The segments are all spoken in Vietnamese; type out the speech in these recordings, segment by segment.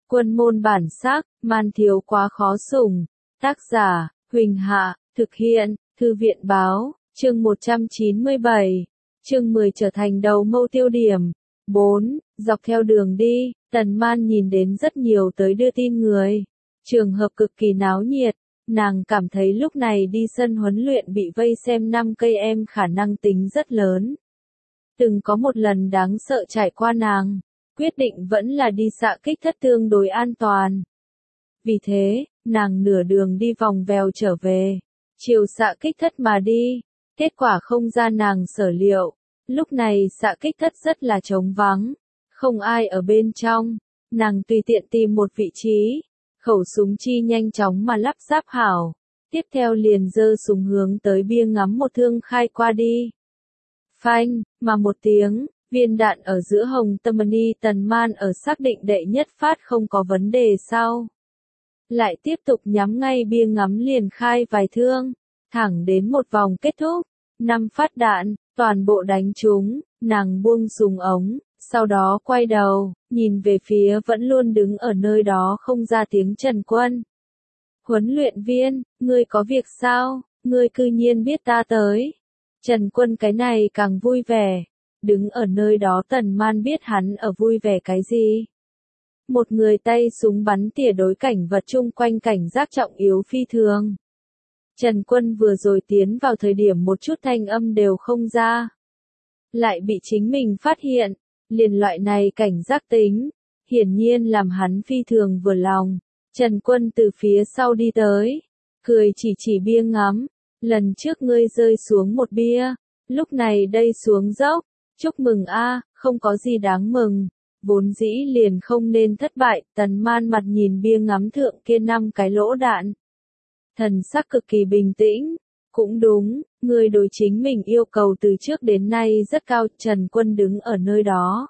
Quân môn bản sắc, man thiếu quá khó sủng. Tác giả, Huỳnh Hạ, thực hiện, Thư viện báo, chương 197. Chương 10 trở thành đầu mâu tiêu điểm. 4. Dọc theo đường đi, Tần Man nhìn đến rất nhiều tới đưa tin người. Trường hợp cực kỳ náo nhiệt, nàng cảm thấy lúc này đi sân huấn luyện bị vây xem 5 cây em khả năng tính rất lớn. Từng có một lần đáng sợ trải qua nàng, quyết định vẫn là đi xạ kích thất tương đối an toàn. Vì thế, nàng nửa đường đi vòng vèo trở về, chiều xạ kích thất mà đi, kết quả không ra nàng sở liệu. Lúc này xạ kích thất rất là trống vắng, không ai ở bên trong, nàng tùy tiện tìm một vị trí, khẩu súng chi nhanh chóng mà lắp ráp hảo, tiếp theo liền giơ súng hướng tới bia ngắm một thương khai qua đi. Phanh, mà một tiếng, viên đạn ở giữa hồng tâm ni. Tần Man ở xác định đệ nhất phát không có vấn đề sau, lại tiếp tục nhắm ngay bia ngắm liền khai vài thương, thẳng đến một vòng kết thúc, 5 phát đạn, toàn bộ đánh trúng, nàng buông súng ống, sau đó quay đầu, nhìn về phía vẫn luôn đứng ở nơi đó không ra tiếng Trần Quân. Huấn luyện viên, ngươi có việc sao, ngươi cư nhiên biết ta tới. Trần Quân cái này càng vui vẻ, đứng ở nơi đó Tần Man biết hắn ở vui vẻ cái gì. Một người tay súng bắn tỉa đối cảnh vật chung quanh cảnh giác trọng yếu phi thường. Trần Quân vừa rồi tiến vào thời điểm một chút thanh âm đều không ra. Lại bị chính mình phát hiện, liền loại này cảnh giác tính, hiển nhiên làm hắn phi thường vừa lòng. Trần Quân từ phía sau đi tới, cười chỉ bia ngắm, lần trước ngươi rơi xuống một bia, lúc này đây xuống dốc, chúc mừng a, không có gì đáng mừng, vốn dĩ liền không nên thất bại. Tần Man mặt nhìn bia ngắm thượng kia 5 cái lỗ đạn, thần sắc cực kỳ bình tĩnh. Cũng đúng, người đối chính mình yêu cầu từ trước đến nay rất cao. Trần Quân đứng ở nơi đó,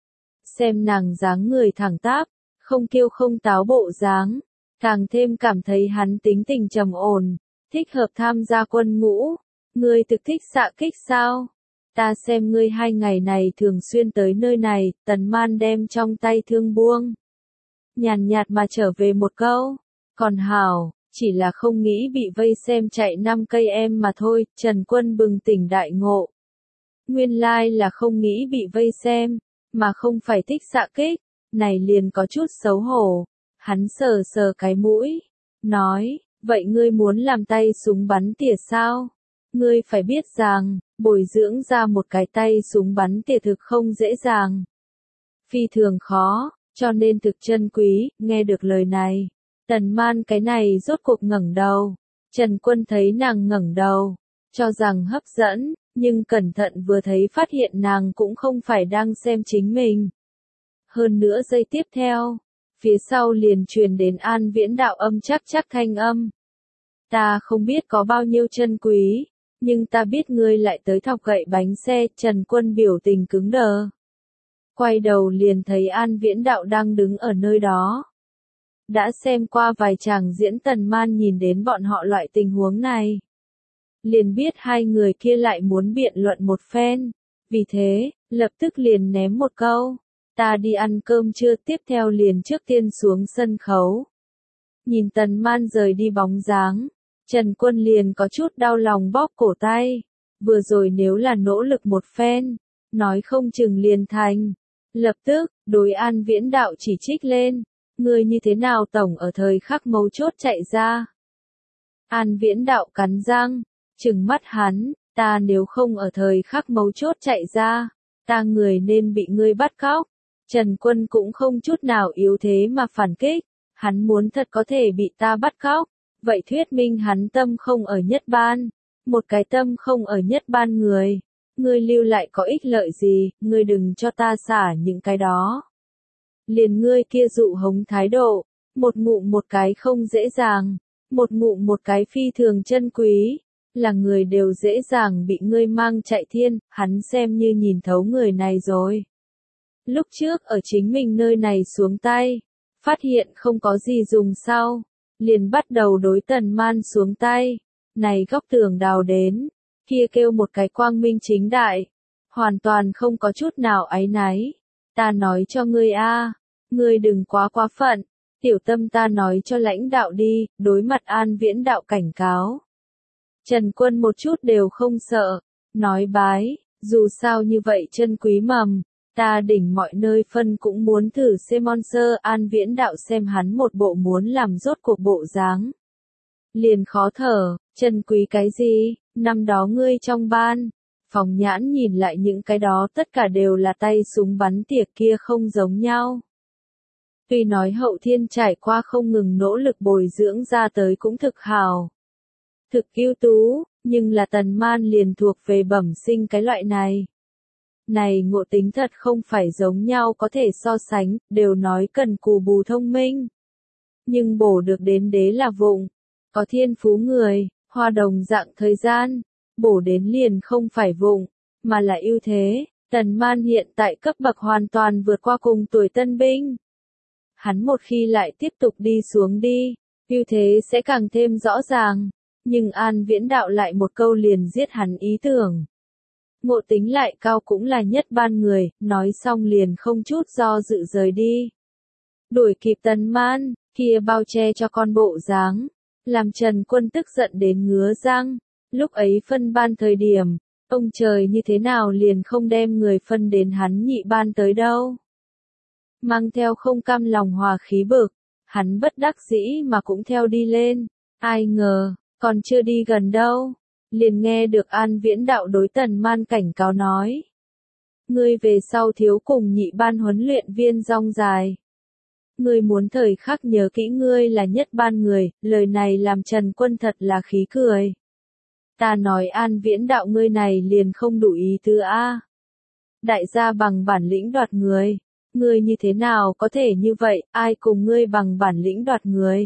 xem nàng dáng người thẳng tắp, không kiêu không táo bộ dáng, càng thêm cảm thấy hắn tính tình trầm ổn, thích hợp tham gia quân ngũ. Ngươi thực thích xạ kích sao? Ta xem ngươi 2 ngày này thường xuyên tới nơi này. Tần Man đem trong tay thương buông, nhàn nhạt mà trở về một câu, còn hảo, chỉ là không nghĩ bị vây xem chạy 5 cây em mà thôi. Trần Quân bừng tỉnh đại ngộ, nguyên lai là không nghĩ bị vây xem, mà không phải thích xạ kích, này liền có chút xấu hổ. Hắn sờ sờ cái mũi, nói, vậy ngươi muốn làm tay súng bắn tỉa sao? Ngươi phải biết rằng, bồi dưỡng ra một cái tay súng bắn tỉa thực không dễ dàng, phi thường khó, cho nên thực chân quý. Nghe được lời này, Tần Man cái này rốt cuộc ngẩng đầu. Trần Quân thấy nàng ngẩng đầu, cho rằng hấp dẫn, nhưng cẩn thận vừa thấy phát hiện nàng cũng không phải đang xem chính mình. Hơn nữa giây tiếp theo, phía sau liền truyền đến An Viễn Đạo chắc thanh âm. Ta không biết có bao nhiêu chân quý, nhưng ta biết ngươi lại tới thọc gậy bánh xe. Trần Quân biểu tình cứng đờ, quay đầu liền thấy An Viễn Đạo đang đứng ở nơi đó. Đã xem qua vài tràng diễn Tần Man nhìn đến bọn họ loại tình huống này, liền biết hai người kia lại muốn biện luận một phen, vì thế, lập tức liền ném một câu, ta đi ăn cơm trưa. Tiếp theo liền trước tiên xuống sân khấu. Nhìn Tần Man rời đi bóng dáng, Trần Quân liền có chút đau lòng bóp cổ tay, vừa rồi nếu là nỗ lực một phen, nói không chừng liền thành. Lập tức, đối An Viễn Đạo chỉ trích lên, ngươi như thế nào tổng ở thời khắc mấu chốt chạy ra. An Viễn Đạo cắn răng, trừng mắt hắn, ta nếu không ở thời khắc mấu chốt chạy ra, ta người nên bị ngươi bắt cóc. Trần Quân cũng không chút nào yếu thế mà phản kích, hắn muốn thật có thể bị ta bắt cóc, vậy thuyết minh hắn tâm không ở nhất ban. Một cái tâm không ở nhất ban người, ngươi lưu lại có ích lợi gì, ngươi đừng cho ta xả những cái đó. Liền ngươi kia dụ hống thái độ, một ngụm một cái không dễ dàng, một ngụm một cái phi thường chân quý, là người đều dễ dàng bị ngươi mang chạy thiên. Hắn xem như nhìn thấu người này rồi. Lúc trước ở chính mình nơi này xuống tay, phát hiện không có gì dùng sau, liền bắt đầu đối Tần Man xuống tay. Này góc tường đào đến, kia kêu một cái quang minh chính đại, hoàn toàn không có chút nào áy náy. Ta nói cho ngươi a, ngươi đừng quá quá phận, Tiểu Tâm ta nói cho lãnh đạo đi, đối mặt An Viễn đạo cảnh cáo. Trần Quân một chút đều không sợ, nói bái, dù sao như vậy chân quý mầm, ta đỉnh mọi nơi phân cũng muốn thử xem sơ. An Viễn đạo xem hắn một bộ muốn làm rốt cuộc bộ dáng. Liền khó thở, chân quý cái gì, năm đó ngươi trong ban. Phòng Nhãn nhìn lại những cái đó tất cả đều là tay súng bắn tỉa kia không giống nhau. Tuy nói Hậu Thiên trải qua không ngừng nỗ lực bồi dưỡng ra tới cũng thực hào. Thực ưu tú, nhưng là Tần Man liền thuộc về bẩm sinh cái loại này. Này ngộ tính thật không phải giống nhau có thể so sánh, đều nói cần cù bù thông minh. Nhưng bổ được đến đế là vụng, có thiên phú người, hoa đồng dạng thời gian, bổ đến liền không phải vụng, mà là ưu thế. Tần Man hiện tại cấp bậc hoàn toàn vượt qua cùng tuổi tân binh. Hắn một khi lại tiếp tục đi xuống đi, ưu thế sẽ càng thêm rõ ràng, nhưng An Viễn đạo lại một câu liền giết hắn ý tưởng. Ngộ tính lại cao cũng là nhất ban người, nói xong liền không chút do dự rời đi. Đuổi kịp Tần Man, kia bao che cho con bộ dáng, làm Trần Quân tức giận đến ngứa răng. Lúc ấy phân ban thời điểm, ông trời như thế nào liền không đem người phân đến hắn nhị ban tới đâu. Mang theo không cam lòng hòa khí bực, hắn bất đắc dĩ mà cũng theo đi lên, ai ngờ, còn chưa đi gần đâu, liền nghe được An Viễn đạo đối Tần Man cảnh cáo nói. Ngươi về sau thiếu cùng nhị ban huấn luyện viên rong dài. Ngươi muốn thời khắc nhớ kỹ ngươi là nhất ban người, lời này làm Trần Quân thật là khí cười. Ta nói An Viễn đạo ngươi này liền không đủ ý tứ a. Đại gia bằng bản lĩnh đoạt người. Ngươi như thế nào có thể như vậy, ai cùng ngươi bằng bản lĩnh đoạt người.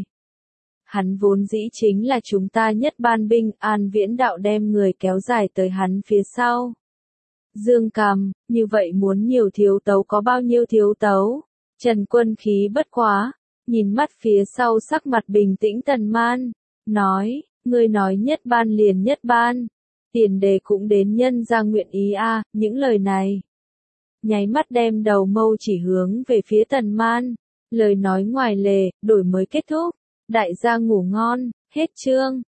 Hắn vốn dĩ chính là chúng ta nhất ban binh, An Viễn đạo đem người kéo dài tới hắn phía sau. Dương cằm, như vậy muốn nhiều thiếu tấu có bao nhiêu thiếu tấu. Trần Quân khí bất quá, nhìn mắt phía sau sắc mặt bình tĩnh Tần Man, nói, ngươi nói nhất ban liền nhất ban. Tiền đề cũng đến nhân ra nguyện ý a. Những lời này. Nháy mắt đem đầu mâu chỉ hướng về phía Tần Man. Lời nói ngoài lề, đổi mới kết thúc. Đại gia ngủ ngon, hết chương.